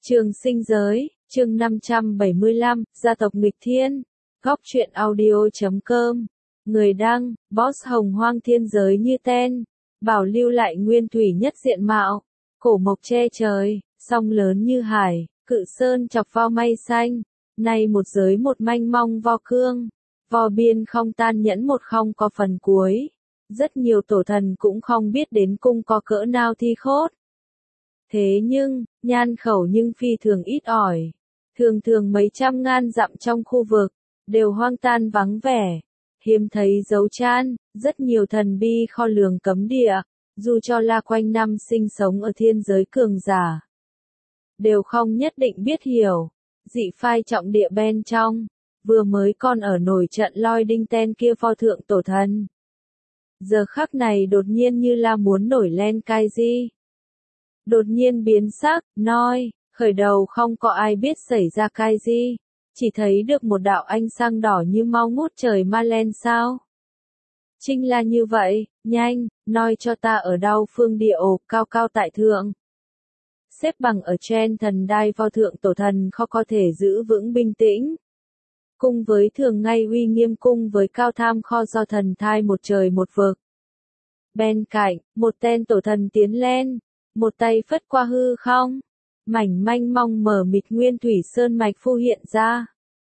Trường sinh giới, chương 575, gia tộc nghịch thiên. Góc truyện audio.com. Người đăng, Boss Hồng Hoang thiên giới như ten. Bảo lưu lại nguyên thủy nhất diện mạo. Cổ mộc che trời, song lớn như hải, cự sơn chọc vo mây xanh. Nay một giới một manh mong vo cương. Vo biên không tan nhẫn một không có phần cuối. Rất nhiều tổ thần cũng không biết đến cung có cỡ nào thi khốt. Thế nhưng, nhan khẩu nhưng phi thường ít ỏi. Thường thường mấy trăm ngàn dặm trong khu vực, đều hoang tan vắng vẻ. Hiếm thấy dấu chan, rất nhiều thần bi kho lường cấm địa, dù cho là quanh năm sinh sống ở thiên giới cường giả. Đều không nhất định biết hiểu, dị phai trọng địa bên trong, vừa mới còn ở nổi trận loi đinh ten kia pho thượng tổ thần. Giờ khắc này đột nhiên như là muốn nổi lên cái gì. Đột nhiên biến sắc, nói, khởi đầu không có ai biết xảy ra cái gì, chỉ thấy được một đạo ánh sáng đỏ như mau ngút trời ma len sao. Chính là như vậy, nhanh, nói cho ta ở đâu phương địa ổ cao cao tại thượng. Xếp bằng ở trên thần đai vo thượng tổ thần khó có thể giữ vững bình tĩnh. Cùng với thường ngay uy nghiêm cung với cao tham kho do thần thai một trời một vực. Bên cạnh, một tên tổ thần tiến lên. Một tay phất qua hư không, mảnh manh mong mở mịt nguyên thủy sơn mạch phô hiện ra.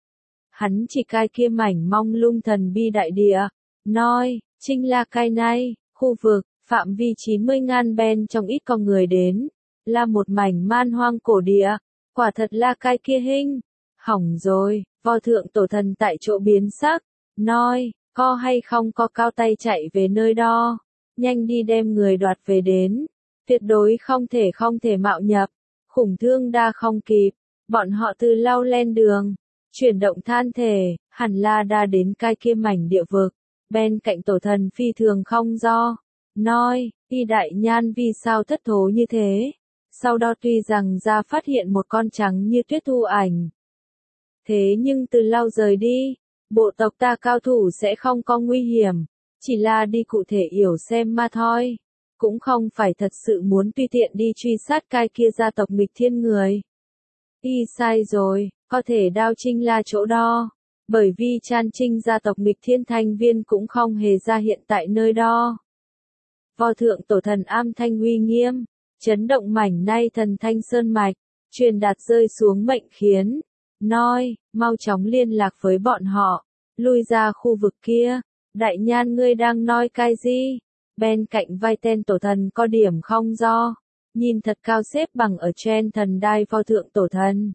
Hắn chỉ cai kia mảnh mong lung thần bi đại địa, nói, chính là cái này, khu vực, phạm vi 90.000 bên trong ít có người đến, là một mảnh man hoang cổ địa, quả thật là cái kia hình. Hỏng rồi, vo thượng tổ thần tại chỗ biến sắc, nói, có hay không có cao tay chạy về nơi đó, nhanh đi đem người đoạt về đến. Tuyệt đối không thể mạo nhập, khủng thương đa không kịp, bọn họ từ lao lên đường, chuyển động than thể, hẳn là đã đến cái kia mảnh địa vực, bên cạnh tổ thần phi thường không do, nói, y đại nhan vì sao thất thố như thế, sau đó tuy rằng ra phát hiện một con trắng như tuyết thu ảnh. Thế nhưng từ lao rời đi, bộ tộc ta cao thủ sẽ không có nguy hiểm, chỉ là đi cụ thể hiểu xem mà thôi. Cũng không phải thật sự muốn tùy tiện đi truy sát cái kia gia tộc nghịch thiên người. Y sai rồi, có thể đao trinh là chỗ đó, bởi vì chan trinh gia tộc nghịch thiên thành viên cũng không hề ra hiện tại nơi đó. Vo thượng tổ thần am thanh uy nghiêm, chấn động mảnh nay thần thanh sơn mạch, truyền đạt rơi xuống mệnh khiến, nói, mau chóng liên lạc với bọn họ, lui ra khu vực kia, đại nhan ngươi đang nói cái gì? Bên cạnh vai tên tổ thần có điểm không do, nhìn thật cao xếp bằng ở trên thần đai vo thượng tổ thần.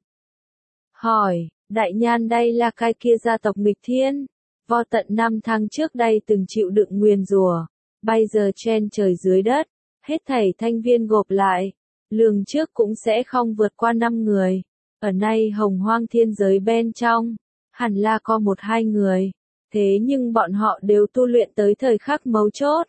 Hỏi, đại nhan đây là cái kia gia tộc nghịch thiên, vo tận 5 tháng trước đây từng chịu đựng nguyền rủa, bây giờ trên trời dưới đất, hết thảy thanh viên gộp lại, lường trước cũng sẽ không vượt qua 5 người, ở nay hồng hoang thiên giới bên trong, hẳn là có 1-2 người, thế nhưng bọn họ đều tu luyện tới thời khắc mấu chốt.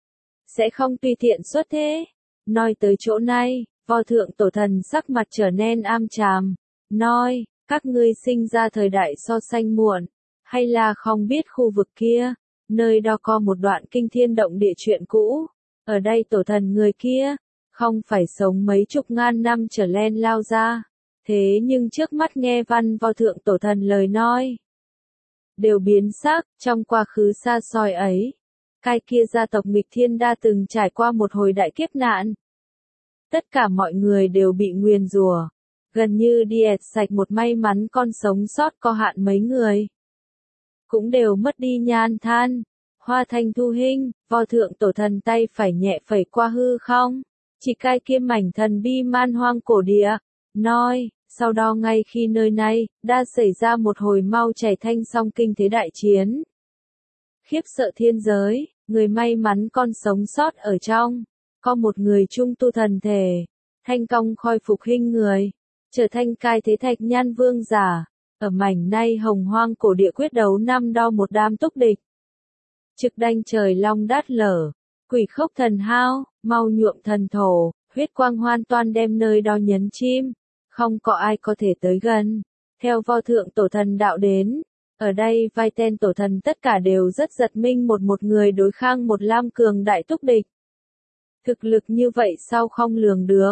Sẽ không tùy tiện xuất thế. Nói tới chỗ này, vo thượng tổ thần sắc mặt trở nên am tràm. Nói, các ngươi sinh ra thời đại so sánh muộn, hay là không biết khu vực kia, nơi đó có một đoạn kinh thiên động địa chuyện cũ. Ở đây tổ thần người kia, không phải sống mấy chục ngàn năm trở lên lao ra. Thế nhưng trước mắt nghe văn vo thượng tổ thần lời nói, đều biến sắc trong quá khứ xa xôi ấy. Cái kia gia tộc nghịch thiên đã từng trải qua một hồi đại kiếp nạn. Tất cả mọi người đều bị nguyền rủa, gần như diệt sạch một may mắn con sống sót có hạn mấy người. Cũng đều mất đi nhan than, hoa thành thu hình, vo thượng tổ thần tay phải nhẹ phẩy qua hư không. Chỉ cái kia mảnh thần bi man hoang cổ địa, nói, sau đó ngay khi nơi này, đã xảy ra một hồi mau chảy thanh song kinh thế đại chiến. Khiếp sợ thiên giới, người may mắn con sống sót ở trong, có một người trung tu thần thể, thanh công khôi phục hình người, trở thành cai thế thạch nhan vương giả, ở mảnh nay hồng hoang cổ địa quyết đấu năm đo một đám túc địch. Trực đanh trời long đát lở, quỷ khốc thần hao, mau nhuộm thần thổ, huyết quang hoàn toàn đem nơi đó nhấn chim, không có ai có thể tới gần, theo vo thượng tổ thần đạo đến. Ở đây vai tên tổ thần tất cả đều rất giật mình một người đối kháng một lam cường đại túc địch. Thực lực như vậy sao không lường được,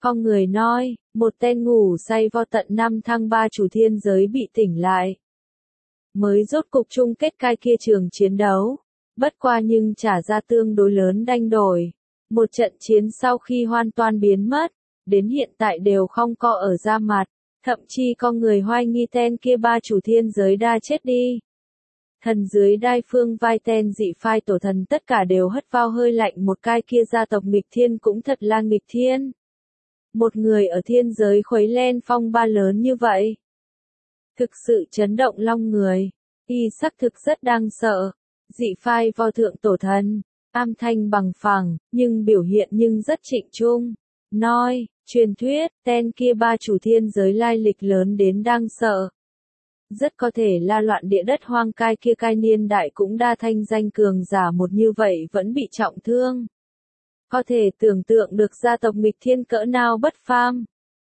Có người nói, một tên ngủ say vo tận 5 thăng 3 chủ thiên giới bị tỉnh lại. Mới rốt cục chung kết cai kia trường chiến đấu. Bất qua nhưng trả ra tương đối lớn đanh đổi. Một trận chiến sau khi hoàn toàn biến mất, đến hiện tại đều không có ở ra mặt. Thậm chí có người hoài nghi tên kia 3 chủ thiên giới đã chết đi. Thần dưới đai phương vai tên dị phai tổ thần tất cả đều hất vào hơi lạnh một cái kia gia tộc nghịch thiên cũng thật là nghịch thiên. Một người ở thiên giới khuấy lên phong ba lớn như vậy. Thực sự chấn động lòng người. Y sắc thực rất đáng sợ. Dị phai vo thượng tổ thần. Am thanh bằng phẳng, nhưng biểu hiện nhưng rất trịnh trung. Nói, truyền thuyết, tên kia 3 chủ thiên giới lai lịch lớn đến đáng sợ. Rất có thể là loạn địa đất hoang cai kia cai niên đại cũng đa thanh danh cường giả một như vậy vẫn bị trọng thương. Có thể tưởng tượng được gia tộc nghịch thiên cỡ nào bất phàm.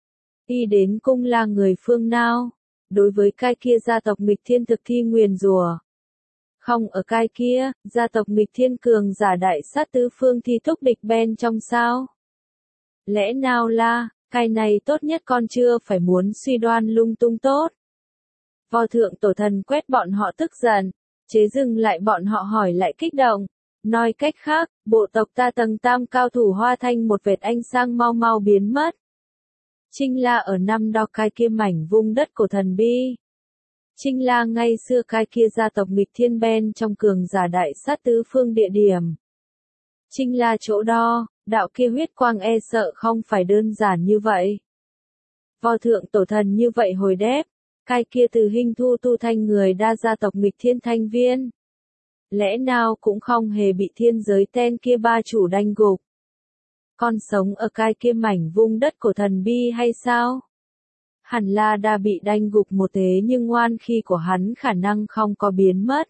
Y đến cung là người phương nào? Đối với cai kia gia tộc nghịch thiên thực thi nguyền rủa. Không ở cai kia, gia tộc nghịch thiên cường giả đại sát tứ phương thì thúc địch bên trong sao? Lẽ nào là, cai này tốt nhất con chưa phải muốn suy đoan lung tung tốt. Vo thượng tổ thần quét bọn họ tức giận, chế dừng lại bọn họ hỏi lại kích động. Nói cách khác, bộ tộc ta tầng tam cao thủ hoa thanh một vệt ánh sáng mau mau biến mất. Trinh La ở năm đó cai kia mảnh vung đất của thần bi. Trinh La ngay xưa cai kia gia tộc nghịch thiên bên trong cường giả đại sát tứ phương địa điểm. Trinh La chỗ đó, đạo kia huyết quang e sợ không phải đơn giản như vậy. Vo thượng tổ thần như vậy hồi đáp, cai kia từ hình thu tu thanh người đa gia tộc nghịch thiên thanh viên. Lẽ nào cũng không hề bị thiên giới tên kia 3 chủ đanh gục. Con sống ở cai kia mảnh vung đất của thần bi hay sao? Hẳn là đã bị đanh gục một thế nhưng ngoan khi của hắn khả năng không có biến mất.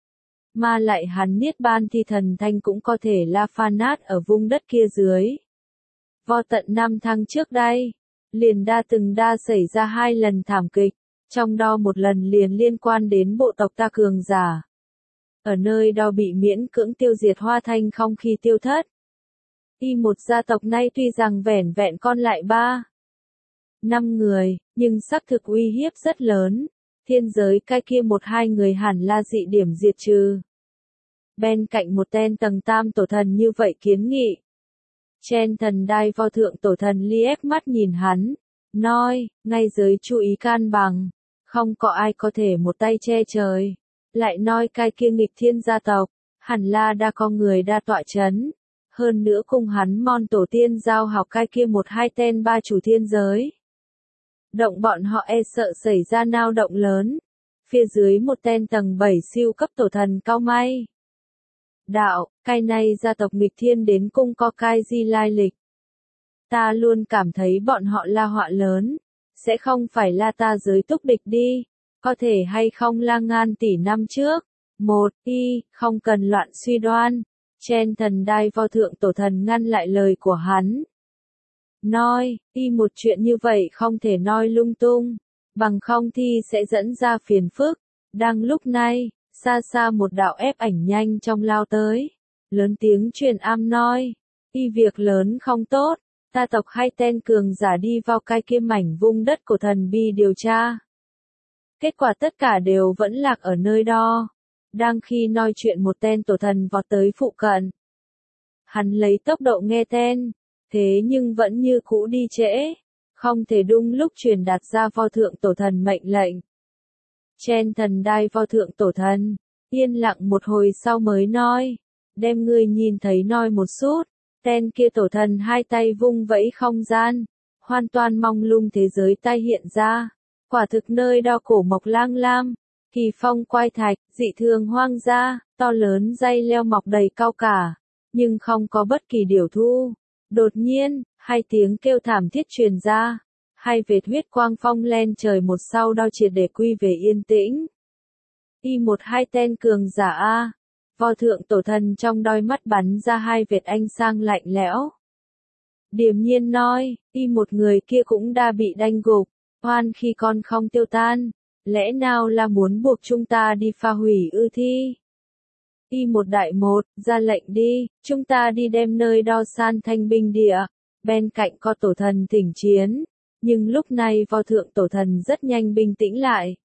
Mà lại hắn niết ban thì thần thanh cũng có thể là pha nát ở vung đất kia dưới. Vo tận 5 tháng trước đây, liền từng xảy ra 2 lần thảm kịch, trong đó một lần liền liên quan đến bộ tộc ta cường giả. Ở nơi đó bị miễn cưỡng tiêu diệt hoa thanh không khi tiêu thất. Một gia tộc này tuy rằng vẻn vẹn con lại 5 người, nhưng xác thực uy hiếp rất lớn. Thiên giới cai kia 1-2 người hẳn là dị điểm diệt trừ. Bên cạnh một tên tầng tam tổ thần như vậy kiến nghị. Trên thần đai vo thượng tổ thần liếc mắt nhìn hắn. Nói, ngay giới chú ý can bằng. Không có ai có thể một tay che trời. Lại nói cai kia nghịch thiên gia tộc. Hẳn là đã có người đa tọa chấn. Hơn nữa cùng hắn mòn tổ tiên giao học cai kia 1-2 tên 3 chủ thiên giới. Động bọn họ e sợ xảy ra nao động lớn. Phía dưới một tên tầng 7 siêu cấp tổ thần cao may. Đạo, cai này gia tộc nghịch thiên đến cung có cai di lai lịch. Ta luôn cảm thấy bọn họ là họa lớn. Sẽ không phải là ta giới túc địch đi. Có thể hay không là ngàn tỷ năm trước. Không cần loạn suy đoan. Trên thần đai vo thượng tổ thần ngăn lại lời của hắn. Nói, một chuyện như vậy không thể nói lung tung. Bằng không thì sẽ dẫn ra phiền phức. Đang lúc này, xa xa một đạo ép ảnh nhanh trong lao tới. Lớn tiếng truyền am nói. Việc lớn không tốt. Ta tộc 2 tên cường giả đi vào cai kia mảnh vung đất của thần bi điều tra. Kết quả tất cả đều vẫn lạc ở nơi đó. Đang khi nói chuyện một tên tổ thần vọt tới phụ cận. Hắn lấy tốc độ nghe tên. Thế nhưng vẫn như cũ đi trễ. Không thể đúng lúc truyền đạt ra vo thượng tổ thần mệnh lệnh. Trên thần đai vo thượng tổ thần. Yên lặng một hồi sau mới nói. Đem ngươi nhìn thấy nói một chút. Tên kia tổ thần 2 tay vung vẫy không gian. Hoàn toàn mong lung thế giới tai hiện ra. Quả thực nơi đao cổ mộc lang lam. Kỳ phong quai thạch, dị thường hoang dã, to lớn dây leo mọc đầy cao cả. Nhưng không có bất kỳ điều thu. Đột nhiên, 2 tiếng kêu thảm thiết truyền ra. 2 vệt huyết quang phong lên trời một sau đao triệt để quy về yên tĩnh. 1-2 tên cường giả A. Vo thượng tổ thần trong đôi mắt bắn ra 2 vệt ánh sáng lạnh lẽo. Điềm nhiên nói, một người kia cũng đã bị đanh gục. Hoan khi con không tiêu tan. Lẽ nào là muốn buộc chúng ta đi phá hủy ư thi? Một đại một, ra lệnh đi, chúng ta đi đem nơi đo san thanh binh địa. bên cạnh có tổ thần thỉnh chiến, nhưng lúc này Vo Thượng tổ thần rất nhanh bình tĩnh lại.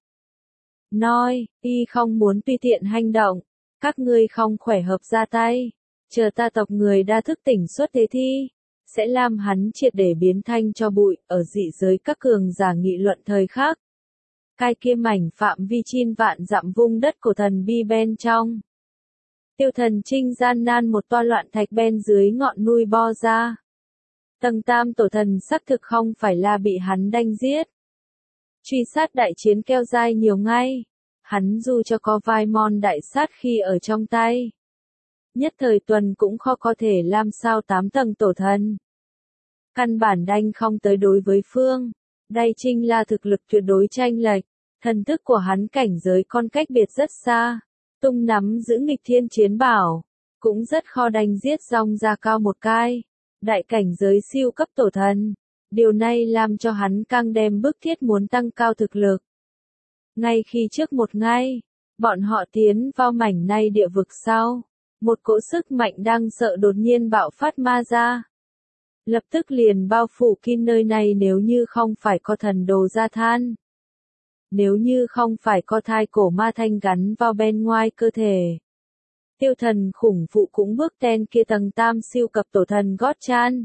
Nói, y không muốn tùy tiện hành động, các ngươi không khỏe hợp ra tay, chờ ta tộc người đa thức tỉnh xuất thế thi, sẽ làm hắn triệt để biến thành cho bụi, ở dị giới các cường giả nghị luận thời khắc. Cái kia mảnh phạm vi chin vạn dặm vung đất của thần bi bên trong. Tiêu Thần Trinh gian nan một toa loạn thạch bên dưới ngọn núi bo ra. Tầng tam tổ thần xác thực không phải là bị hắn đánh giết. Truy sát đại chiến keo dài nhiều ngày, hắn dù cho có vài món đại sát khi ở trong tay. Nhất thời tuần cũng khó có thể làm sao 8 tầng tổ thần. Căn bản đanh không tới đối với phương. Đây chính là thực lực tuyệt đối chênh lệch, thần thức của hắn cảnh giới con cách biệt rất xa. Tung nắm giữ nghịch thiên chiến bảo, cũng rất khó đánh giết rong ra cao một cái. Đại cảnh giới siêu cấp tổ thần, điều này làm cho hắn càng đem bức thiết muốn tăng cao thực lực. Ngay khi trước một ngày, bọn họ tiến vào mảnh này địa vực sau, một cỗ sức mạnh đang sợ đột nhiên bạo phát ma ra. Lập tức liền bao phủ kín nơi này nếu như không phải có thần đồ ra than. Nếu như không phải có thai cổ ma thanh gắn vào bên ngoài cơ thể. Tiêu thần khủng phụ cũng bước ten kia tầng tam siêu cấp tổ thần gót chan.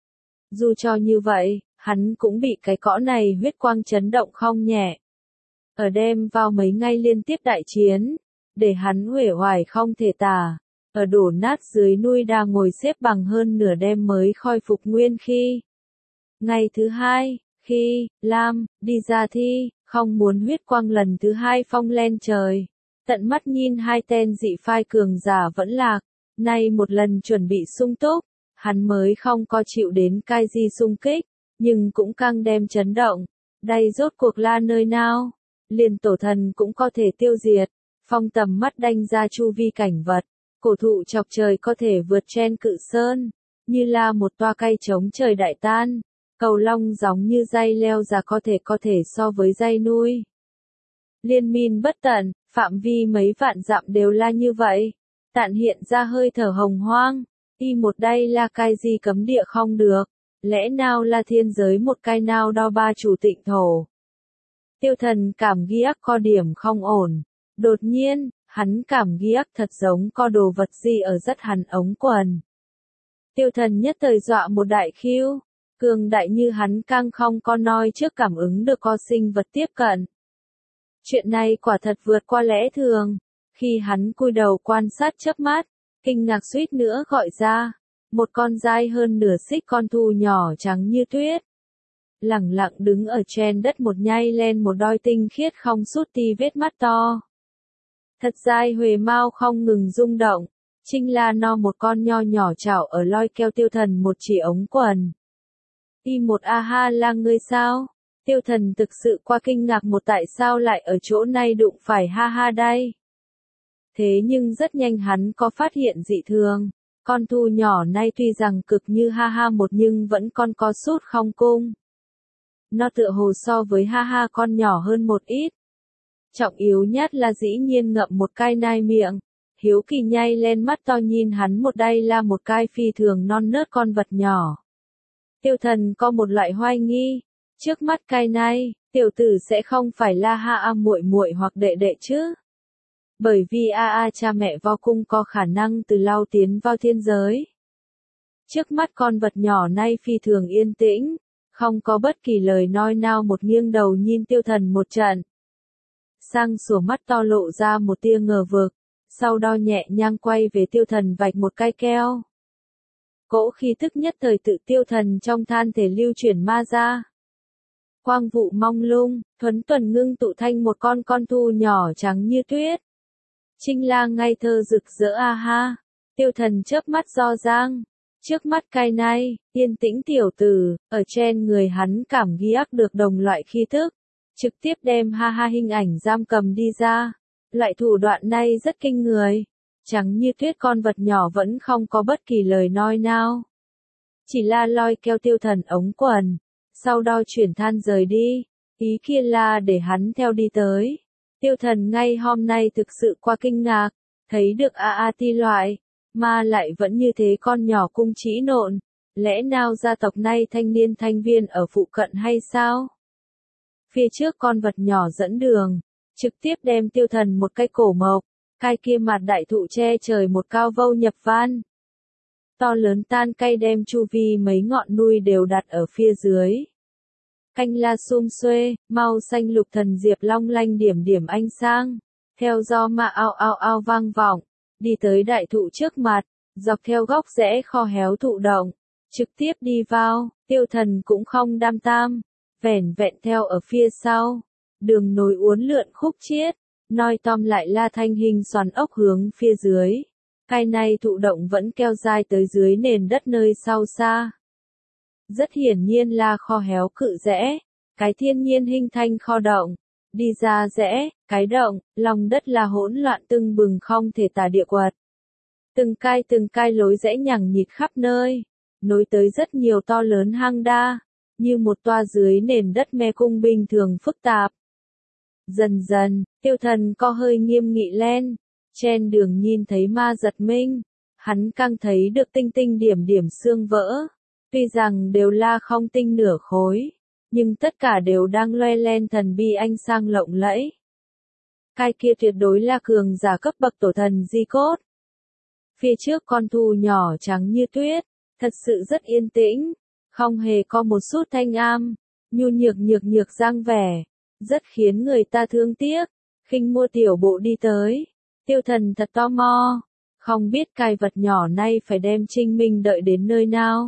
Dù cho như vậy, hắn cũng bị cái cõ này huyết quang chấn động không nhẹ. Ở đêm vào mấy ngày liên tiếp đại chiến, để hắn uể oải không thể tả. Ở đổ nát dưới núi đang ngồi xếp bằng hơn nửa đêm mới khôi phục nguyên khi. Ngày thứ hai, khi Lam đi ra thi, không muốn huyết quang lần thứ hai phong lên trời. Tận mắt nhìn hai tên dị phai cường giả vẫn lạc, nay một lần chuẩn bị sung túc, hắn mới không có chịu đến cái gì xung kích, nhưng cũng càng đem chấn động. Đây rốt cuộc là nơi nào? Liền tổ thần cũng có thể tiêu diệt, phong tầm mắt đánh ra chu vi cảnh vật, cổ thụ chọc trời có thể vượt trên cự sơn, như là một toa cây chống trời đại tan, cầu long giống như dây leo già có thể so với dây nuôi. Liên miên bất tận, phạm vi mấy vạn dặm đều là như vậy. Tạn hiện ra hơi thở hồng hoang. Y một đây là cái gì cấm địa không được. Lẽ nào là thiên giới một cái nào đo ba chủ tịnh thổ. Tiêu thần cảm giác có điểm không ổn. Đột nhiên, hắn cảm giác thật giống có đồ vật gì ở rất hắn ống quần. Tiêu thần nhất thời dọa một đại khiêu. Cường đại như hắn càng không có nói trước cảm ứng được có sinh vật tiếp cận. Chuyện này quả thật vượt qua lẽ thường. Khi hắn cúi đầu quan sát chớp mắt, kinh ngạc suýt nữa gọi ra. Một con dai hơn nửa xích con thú nhỏ trắng như tuyết. Lẳng lặng đứng ở trên đất một nhai lên một đôi tinh khiết không sút ti vết mắt to. Thật dai huề mau không ngừng rung động. Chính là no một con nho nhỏ chảo ở loi keo tiêu thần một chỉ ống quần. Y một aha là ngươi sao? Tiêu thần thực sự qua kinh ngạc một tại sao lại ở chỗ này đụng phải ha ha đây. Thế nhưng rất nhanh hắn có phát hiện dị thường. Con thú nhỏ này tuy rằng cực như ha ha một nhưng vẫn còn có sút không cung. Nó tựa hồ so với ha ha con nhỏ hơn một ít. Trọng yếu nhất là dĩ nhiên ngậm một cái nai miệng. Hiếu kỳ nhay lên mắt to nhìn hắn một đây là một cái phi thường non nớt con vật nhỏ. Tiêu thần có một loại hoài nghi. Trước mắt cái này, tiểu tử sẽ không phải là ha a muội muội hoặc đệ đệ chứ. Bởi vì a cha mẹ vào cung có khả năng từ lâu tiến vào thiên giới. Trước mắt con vật nhỏ này phi thường yên tĩnh, không có bất kỳ lời nói nào một nghiêng đầu nhìn tiêu thần một trận. Sang sủa mắt to lộ ra một tia ngờ vực, sau đó nhẹ nhàng quay về tiêu thần vạch một cái keo. Cỗ khí tức nhất thời tự tiêu thần trong than thể lưu chuyển ma ra. Quang vụ mông lung, thuấn tuần ngưng tụ thành một con thú nhỏ trắng như tuyết. Trinh lang ngây thơ rực rỡ a ha. Tiêu thần chớp mắt do giang. Trước mắt cái này, yên tĩnh tiểu tử, ở trên người hắn cảm giác được đồng loại khí thức. Trực tiếp đem ha ha hình ảnh giam cầm đi ra. Loại thủ đoạn này rất kinh người. Trắng như tuyết con vật nhỏ vẫn không có bất kỳ lời nói nào. Chỉ là lôi kéo tiêu thần ống quần. Sau đó chuyển than rời đi. Ý kia là để hắn theo đi tới. Tiêu thần ngay hôm nay thực sự qua kinh ngạc. Thấy được ti loại. Mà lại vẫn như thế con nhỏ cung trĩ nộn. Lẽ nào gia tộc này thanh niên thanh viên ở phụ cận hay sao? Phía trước con vật nhỏ dẫn đường, trực tiếp đem Tiêu Thần một cái cổ mộc, cái kia mặt đại thụ che trời một cao vâu nhập van. To lớn tan cây đem chu vi mấy ngọn núi đều đặt ở phía dưới. Canh la sum xuê, màu xanh lục thần diệp long lanh điểm điểm ánh sang, theo gió mà ao ao ao vang vọng, đi tới đại thụ trước mặt, dọc theo góc rẽ kho héo thụ động, trực tiếp đi vào, Tiêu Thần cũng không đam tam, vẻn vẹn theo ở phía sau, đường nối uốn lượn khúc chiết, nói tóm lại là thanh hình xoắn ốc hướng phía dưới. Cái này thụ động vẫn keo dài tới dưới nền đất nơi sau xa. Rất hiển nhiên là kho héo cự rẽ, cái thiên nhiên hình thành kho động, đi ra rẽ, cái động, lòng đất là hỗn loạn tưng bừng không thể tả địa quật. Từng cái lối rẽ nhằng nhịt khắp nơi, nối tới rất nhiều to lớn hang đa, như một toa dưới nền đất mê cung bình thường phức tạp. Dần dần, Tiêu Thần co hơi nghiêm nghị lên, trên đường nhìn thấy ma giật mình, hắn càng thấy được tinh tinh điểm điểm xương vỡ, tuy rằng đều là không tinh nửa khối, nhưng tất cả đều đang loe lên thần bi ánh sang lộng lẫy. Cái kia tuyệt đối là cường giả cấp bậc tổ thần di cốt. Phía trước con thú nhỏ trắng như tuyết, thật sự rất yên tĩnh, không hề có một chút thanh am, nhu nhược dang vẻ, rất khiến người ta thương tiếc. Khinh mua tiểu bộ đi tới, Tiêu Thần thật tò mò, không biết cái vật nhỏ này phải đem Trinh Minh đợi đến nơi nào.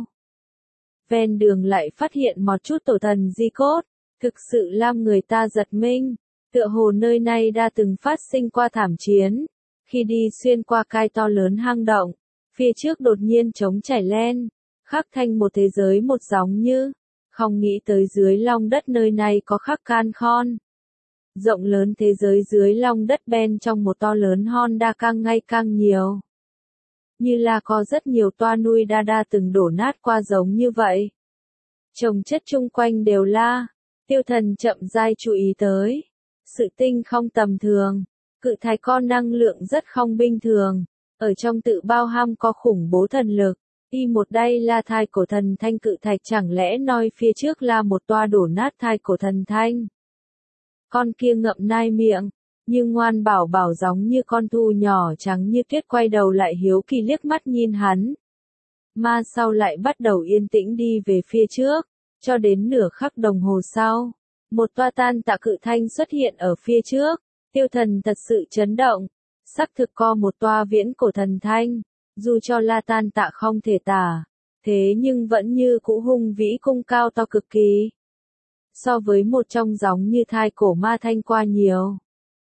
Ven đường lại phát hiện một chút tổ thần di cốt, thực sự làm người ta giật mình, tựa hồ nơi này đã từng phát sinh qua thảm chiến. Khi đi xuyên qua cái to lớn hang động, phía trước đột nhiên trống chảy lên, khắc thành một thế giới một giống như, không nghĩ tới dưới lòng đất nơi này có khắc can khon. Rộng lớn thế giới dưới lòng đất bên trong một to lớn Honda càng ngày càng nhiều. Như là có rất nhiều toa nuôi đa từng đổ nát qua giống như vậy. Trồng chất chung quanh đều là, Tiêu Thần chậm rãi chú ý tới. Sự tinh không tầm thường, cự thạch con năng lượng rất không bình thường, ở trong tự bao ham có khủng bố thần lực. Y một đây là thai cổ thần thanh cự thạch chẳng lẽ nói phía trước là một toa đổ nát thai cổ thần thanh. Con kia ngậm nai miệng, nhưng ngoan bảo bảo giống như con thú nhỏ trắng như tuyết quay đầu lại hiếu kỳ liếc mắt nhìn hắn. Mà sau lại bắt đầu yên tĩnh đi về phía trước, cho đến nửa khắc đồng hồ sau. Một toa tan tạ cự thanh xuất hiện ở phía trước, Tiêu Thần thật sự chấn động, xác thực có một toa viễn cổ thần thanh, dù cho là tan tạ không thể tả, thế nhưng vẫn như cũ hung vĩ cung cao to cực kỳ. So với một trong giống như thai cổ ma thanh qua nhiều.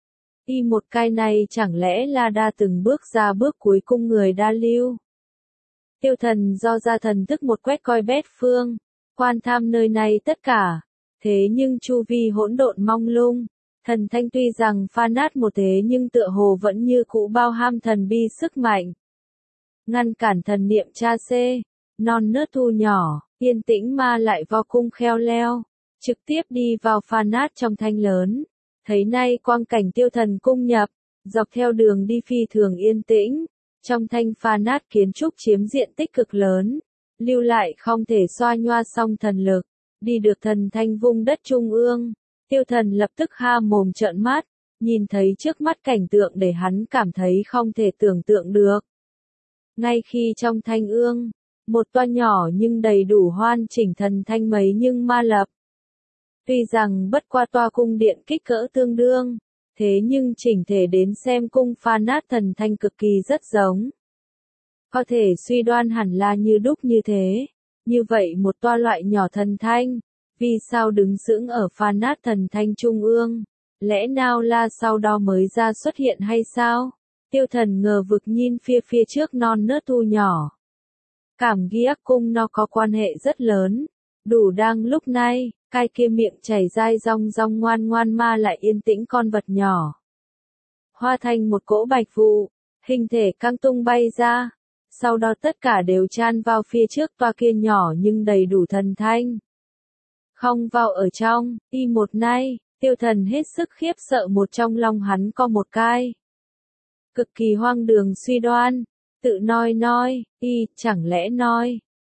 Y một cái này chẳng lẽ là đa từng bước ra bước cuối cùng người đa lưu. Tiêu Thần do ra thần thức một quét coi bét phương, quan tham nơi này tất cả, thế nhưng chu vi hỗn độn mông lung, thần thanh tuy rằng pha nát một thế nhưng tựa hồ vẫn như cũ bao ham thần bi sức mạnh. Ngăn cản thần niệm cha xê, non nớt thu nhỏ, yên tĩnh mà lại vô cung khéo leo, trực tiếp đi vào pha nát trong thanh lớn. Thấy nay quang cảnh Tiêu Thần cung nhập, dọc theo đường đi phi thường yên tĩnh, trong thanh pha nát kiến trúc chiếm diện tích cực lớn, lưu lại không thể xoa nhoa song thần lực, đi được thần thanh vùng đất trung ương. Tiêu Thần lập tức ha mồm trợn mắt, nhìn thấy trước mắt cảnh tượng để hắn cảm thấy không thể tưởng tượng được. Ngay khi trong thanh ương, một toa nhỏ nhưng đầy đủ hoàn chỉnh thần thanh mấy nhưng ma lập. Tuy rằng bất qua toa cung điện kích cỡ tương đương, thế nhưng chỉnh thể đến xem cung pha nát thần thanh cực kỳ rất giống. Có thể suy đoán hẳn là như đúc như thế. Như vậy một toa loại nhỏ thần thanh, vì sao đứng sững ở pha nát thần thanh trung ương? Lẽ nào là sau đó mới ra xuất hiện hay sao? Tiêu Thần ngờ vực nhìn phía trước non nớt thu nhỏ. Cảm giác cung nó có quan hệ rất lớn. Đủ đang lúc này, cái kia miệng chảy dai rong rong ngoan ngoan ma lại yên tĩnh con vật nhỏ. Hóa thành một cỗ bạch vụ, hình thể căng tung bay ra. Sau đó tất cả đều chan vào phía trước toa kia nhỏ nhưng đầy đủ thần thanh. Không vào ở trong, y một nay, Tiêu Thần hết sức khiếp sợ một trong lòng hắn có một cái. Cực kỳ hoang đường suy đoán, tự nói, y chẳng lẽ nói,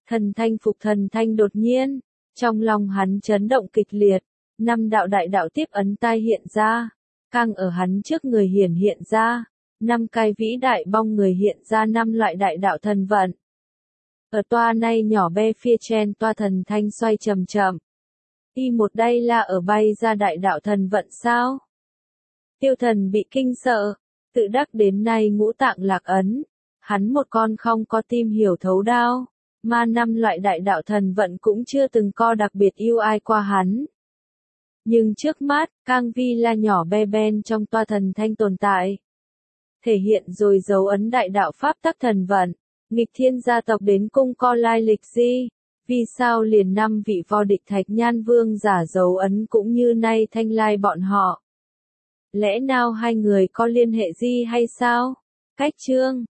Thần thanh phục thần thanh đột nhiên, trong lòng hắn chấn động kịch liệt, 5 đạo đại đạo tiếp ấn tai hiện ra, càng ở hắn trước người hiện ra, 5 cái vĩ đại bong người hiện ra 5 loại đại đạo thần vận. Ở toa này nhỏ bé phía trên toa thần thanh xoay chậm chậm. Y một đây là ở bay ra đại đạo thần vận sao? Tiêu thần bị kinh sợ, tự đắc đến nay ngũ tạng lạc ấn, hắn một con không có tim hiểu thấu đao, mà 5 loại đại đạo thần vận cũng chưa từng co đặc biệt yêu ai qua hắn. Nhưng trước mắt, Cang Vi là nhỏ bé ben trong toa thần thanh tồn tại. Thể hiện rồi dấu ấn đại đạo pháp tắc thần vận, nghịch thiên gia tộc đến cung co lai lịch gì? Vì sao liền 5 vị vô địch thạch nhan vương giả dấu ấn cũng như nay thanh lai bọn họ? Lẽ nào hai người có liên hệ gì hay sao? Cách chương